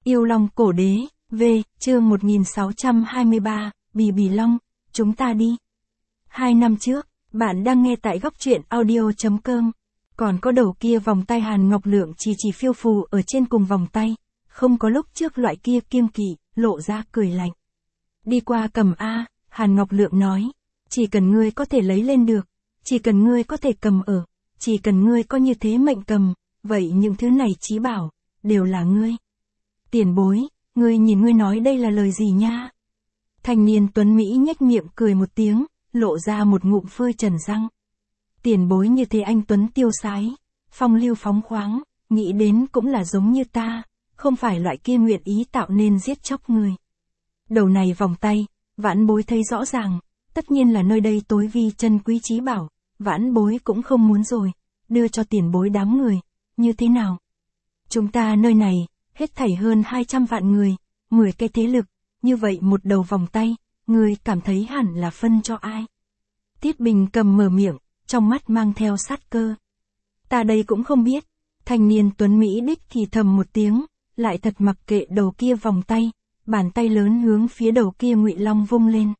Yêu Long Cổ Đế, V, chương 1623, Bì Long, chúng ta đi. 2 năm trước, bạn đang nghe tại góc truyện audio.com. Còn có đầu kia vòng tay Hàn Ngọc Lượng chỉ phiêu phù ở trên cùng vòng tay, không có lúc trước loại kia kiêng kỵ, lộ ra cười lạnh. Đi qua cầm A, Hàn Ngọc Lượng nói, chỉ cần ngươi có thể lấy lên được, chỉ cần ngươi có thể cầm ở, chỉ cần ngươi có như thế mệnh cầm, vậy những thứ này chí bảo, đều là ngươi. Tiền bối, ngươi nhìn ngươi nói đây là lời gì nha? Thanh niên tuấn Mỹ nhếch miệng cười một tiếng, lộ ra một ngụm phơi trần răng. Tiền bối như thế anh tuấn tiêu sái, phong lưu phóng khoáng, nghĩ đến cũng là giống như ta, không phải loại kia nguyện ý tạo nên giết chóc người. Đầu này vòng tay, vãn bối thấy rõ ràng, tất nhiên là nơi đây tối vi chân quý chí bảo, vãn bối cũng không muốn rồi, đưa cho tiền bối đám người, như thế nào? Chúng ta nơi này, hết thảy hơn 200 vạn người, 10 cái thế lực, như vậy một đầu vòng tay, người cảm thấy hẳn là phân cho ai? Tiết Bình cầm mở miệng, trong mắt mang theo sát cơ. Ta đây cũng không biết, thanh niên tuấn Mỹ đích thì thầm một tiếng, lại thật mặc kệ đầu kia vòng tay, bàn tay lớn hướng phía đầu kia Ngụy Long vung lên.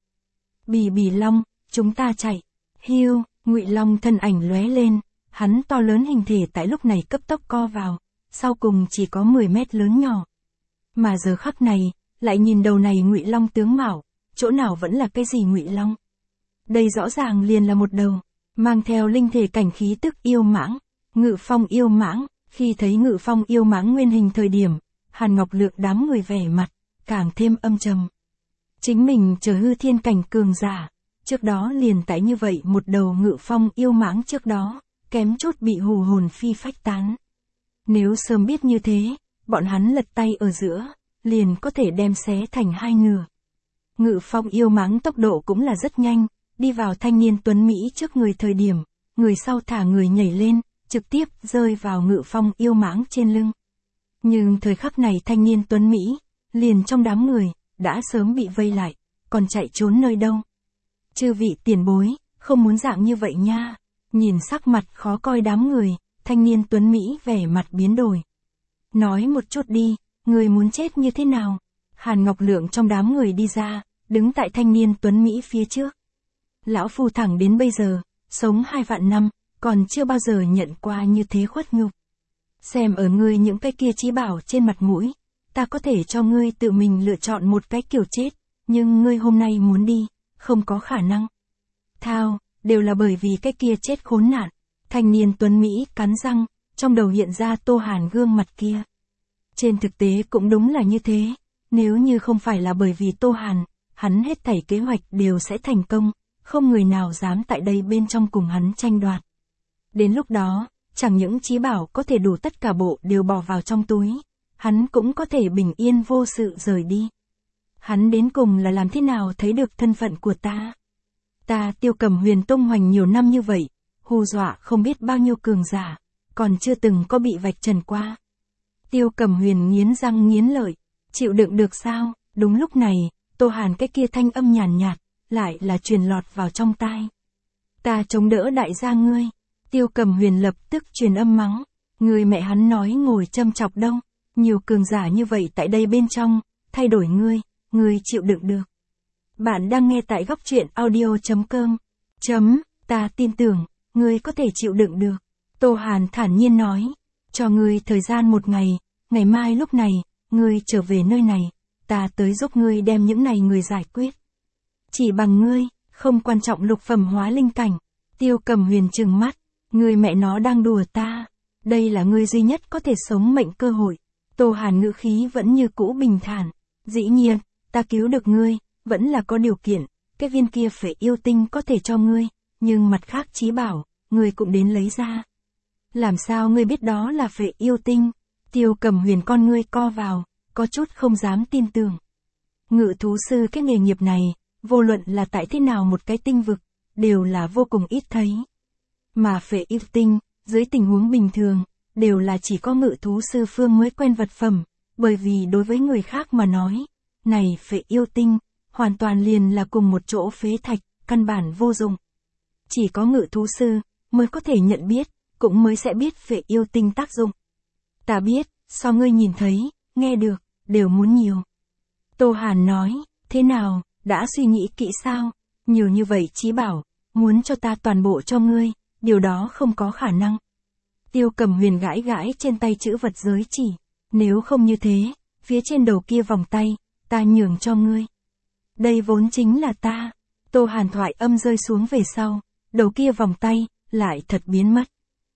Bì Long, chúng ta chạy. Hiu, Ngụy Long thân ảnh lóe lên, hắn to lớn hình thể tại lúc này cấp tốc co vào, sau cùng chỉ có 10 mét lớn nhỏ. Mà giờ khắc này, lại nhìn đầu này Ngụy Long tướng mạo, chỗ nào vẫn là cái gì Ngụy Long? Đây rõ ràng liền là một đầu, mang theo linh thể cảnh khí tức yêu mãng, Ngự Phong yêu mãng. Khi thấy Ngự Phong yêu mãng nguyên hình thời điểm, Hàn Ngọc Lượng đám người vẻ mặt càng thêm âm trầm. Chính mình chờ hư thiên cảnh cường giả, trước đó liền tại như vậy một đầu Ngự Phong yêu mãng trước đó, kém chút bị hù hồn phi phách tán. Nếu sớm biết như thế, bọn hắn lật tay ở giữa, liền có thể đem xé thành hai nửa. Ngự Phong yêu mãng tốc độ cũng là rất nhanh, đi vào thanh niên tuấn Mỹ trước người thời điểm, người sau thả người nhảy lên, trực tiếp rơi vào Ngự Phong yêu mãng trên lưng. Nhưng thời khắc này thanh niên tuấn Mỹ, liền trong đám người, đã sớm bị vây lại, còn chạy trốn nơi đâu. Chư vị tiền bối, không muốn dạng như vậy nha. Nhìn sắc mặt khó coi đám người, thanh niên tuấn Mỹ vẻ mặt biến đổi. Nói một chút đi, người muốn chết như thế nào? Hàn Ngọc Lượng trong đám người đi ra, đứng tại thanh niên tuấn Mỹ phía trước. Lão phu thẳng đến bây giờ, sống 2 vạn năm, còn chưa bao giờ nhận qua như thế khuất nhục. Xem ở ngươi những cái kia chí bảo trên mặt mũi, ta có thể cho ngươi tự mình lựa chọn một cái kiểu chết, nhưng ngươi hôm nay muốn đi, không có khả năng. Thao, đều là bởi vì cái kia chết khốn nạn. Thanh niên tuấn Mỹ cắn răng, trong đầu hiện ra Tô Hàn gương mặt kia. Trên thực tế cũng đúng là như thế, nếu như không phải là bởi vì Tô Hàn, hắn hết thảy kế hoạch đều sẽ thành công, không người nào dám tại đây bên trong cùng hắn tranh đoạt. Đến lúc đó, chẳng những chí bảo có thể đủ tất cả bộ đều bỏ vào trong túi, hắn cũng có thể bình yên vô sự rời đi. Hắn đến cùng là làm thế nào thấy được thân phận của ta? Ta Tiêu Cẩm Huyền tung hoành nhiều năm như vậy, hù dọa không biết bao nhiêu cường giả, còn chưa từng có bị vạch trần qua. Tiêu Cẩm Huyền nghiến răng nghiến lợi, chịu đựng được sao? Đúng lúc này, Tô Hàn cái kia thanh âm nhàn nhạt, lại là truyền lọt vào trong tai. Ta chống đỡ đại gia ngươi. Tiêu Cẩm Huyền lập tức truyền âm mắng, người mẹ hắn nói ngồi châm chọc đâu, nhiều cường giả như vậy tại đây bên trong, thay đổi ngươi chịu đựng được. Bạn đang nghe tại góc truyện audio.com. Ta tin tưởng, ngươi có thể chịu đựng được. Tô Hàn thản nhiên nói, cho ngươi thời gian 1 ngày, ngày mai lúc này, ngươi trở về nơi này, ta tới giúp ngươi đem những này người giải quyết. Chỉ bằng ngươi, không quan trọng lục phẩm hóa linh cảnh. Tiêu Cẩm Huyền trừng mắt, ngươi mẹ nó đang đùa ta, đây là ngươi duy nhất có thể sống mệnh cơ hội. Tô Hàn ngữ khí vẫn như cũ bình thản, dĩ nhiên, ta cứu được ngươi, vẫn là có điều kiện, cái viên kia Phệ Yêu Tinh có thể cho ngươi, nhưng mặt khác chí bảo, ngươi cũng đến lấy ra. Làm sao ngươi biết đó là Phệ Yêu Tinh? Tiêu Cẩm Huyền con ngươi co vào, có chút không dám tin tưởng. Ngự thú sư cái nghề nghiệp này, vô luận là tại thế nào một cái tinh vực, đều là vô cùng ít thấy. Mà Phệ Yêu Tinh, dưới tình huống bình thường, đều là chỉ có ngự thú sư phương mới quen vật phẩm, bởi vì đối với người khác mà nói, này Phệ Yêu Tinh, hoàn toàn liền là cùng một chỗ phế thạch, căn bản vô dụng. Chỉ có ngự thú sư, mới có thể nhận biết, cũng mới sẽ biết Phệ Yêu Tinh tác dụng. Ta biết, so ngươi nhìn thấy, nghe được, đều muốn nhiều. Tô Hàn nói, thế nào, đã suy nghĩ kỹ sao? Nhiều như vậy Chí bảo, muốn cho ta toàn bộ cho ngươi, điều đó không có khả năng. Tiêu Cẩm Huyền gãi gãi trên tay chữ vật giới chỉ, nếu không như thế, phía trên đầu kia vòng tay, ta nhường cho ngươi. Đây vốn chính là ta. Tô Hàn thoại âm rơi xuống về sau, đầu kia vòng tay, lại thật biến mất.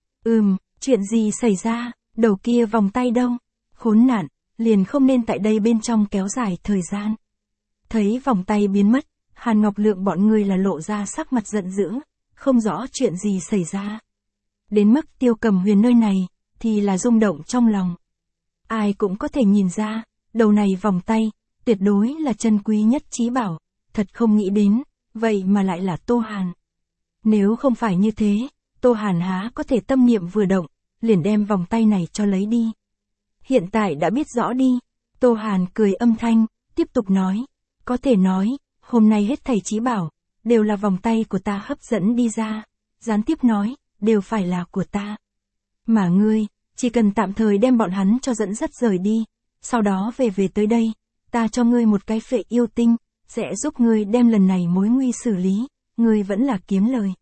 Chuyện gì xảy ra, đầu kia vòng tay đâu? Khốn nạn, liền không nên tại đây bên trong kéo dài thời gian. Thấy vòng tay biến mất, Hàn Ngọc Lượng bọn người là lộ ra sắc mặt giận dữ, không rõ chuyện gì xảy ra. Đến mức Tiêu Cẩm Huyền nơi này, thì là rung động trong lòng. Ai cũng có thể nhìn ra, đầu này vòng tay, tuyệt đối là chân quý nhất Chí bảo, thật không nghĩ đến, vậy mà lại là Tô Hàn. Nếu không phải như thế, Tô Hàn há có thể tâm niệm vừa động, liền đem vòng tay này cho lấy đi. Hiện tại đã biết rõ đi, Tô Hàn cười âm thanh, tiếp tục nói, có thể nói, hôm nay hết thảy Chí bảo, đều là vòng tay của ta hấp dẫn đi ra, gián tiếp nói, đều phải là của ta. Mà ngươi, chỉ cần tạm thời đem bọn hắn cho dẫn dắt rời đi, sau đó về tới đây, ta cho ngươi một cái phệ yêu tinh, sẽ giúp ngươi đem lần này mối nguy xử lý, ngươi vẫn là kiếm lời.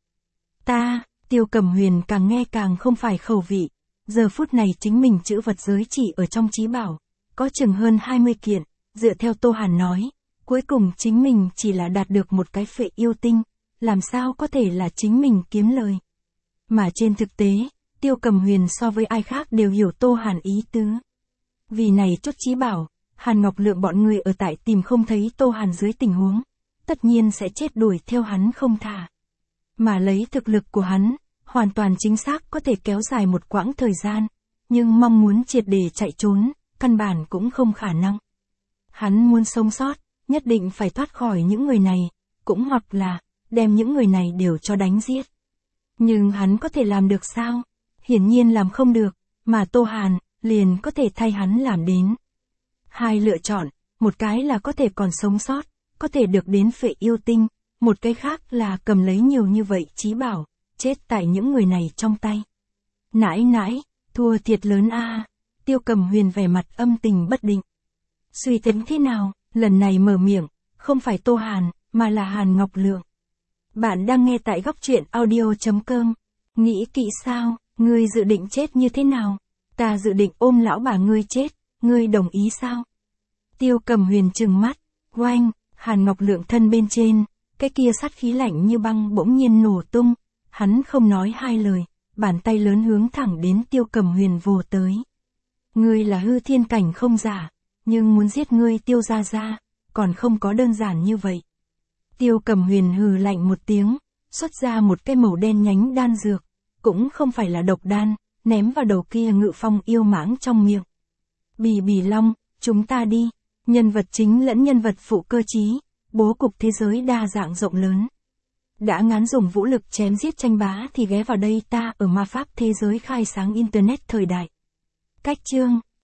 Tiêu Cẩm Huyền càng nghe càng không phải khẩu vị, giờ phút này chính mình chữ vật giới chỉ ở trong Chí bảo, có chừng hơn 20 kiện, dựa theo Tô Hàn nói, cuối cùng chính mình chỉ là đạt được một cái phệ yêu tinh, làm sao có thể là chính mình kiếm lời. Mà trên thực tế, Tiêu Cẩm Huyền so với ai khác đều hiểu Tô Hàn ý tứ. Vì này chốt Chí bảo, Hàn Ngọc Lượng bọn người ở tại tìm không thấy Tô Hàn dưới tình huống, tất nhiên sẽ chết đuổi theo hắn không thả. Mà lấy thực lực của hắn, hoàn toàn chính xác có thể kéo dài một quãng thời gian, nhưng mong muốn triệt để chạy trốn, căn bản cũng không khả năng. Hắn muốn sống sót, nhất định phải thoát khỏi những người này, cũng hoặc là, đem những người này đều cho đánh giết. Nhưng hắn có thể làm được sao? Hiển nhiên làm không được, mà Tô Hàn, liền có thể thay hắn làm đến. Hai lựa chọn, một cái là có thể còn sống sót, có thể được đến phệ yêu tinh, một cái khác là cầm lấy nhiều như vậy Chí bảo, chết tại những người này trong tay. Nãi, thua thiệt lớn a. Tiêu Cẩm Huyền vẻ mặt âm tình bất định. Suy tính thế nào, lần này mở miệng, không phải Tô Hàn, mà là Hàn Ngọc Lượng. Bạn đang nghe tại góc truyện audio.com. Nghĩ kỹ sao, ngươi dự định chết như thế nào? Ta dự định ôm lão bà ngươi chết, ngươi đồng ý sao? Tiêu Cẩm Huyền trừng mắt, oanh, Hàn Ngọc Lượng thân bên trên, cái kia sát khí lạnh như băng bỗng nhiên nổ tung, hắn không nói hai lời, bàn tay lớn hướng thẳng đến Tiêu Cẩm Huyền vồ tới. Ngươi là hư thiên cảnh không giả, nhưng muốn giết ngươi Tiêu gia gia, còn không có đơn giản như vậy. Tiêu Cẩm Huyền hừ lạnh một tiếng, xuất ra một cái màu đen nhánh đan dược, cũng không phải là độc đan, ném vào đầu kia Ngự Phong yêu mãng trong miệng. Bì Long, chúng ta đi, nhân vật chính lẫn nhân vật phụ cơ trí, bố cục thế giới đa dạng rộng lớn. Đã ngán dùng vũ lực chém giết tranh bá thì ghé vào đây ta ở ma pháp thế giới khai sáng internet thời đại. Cách chương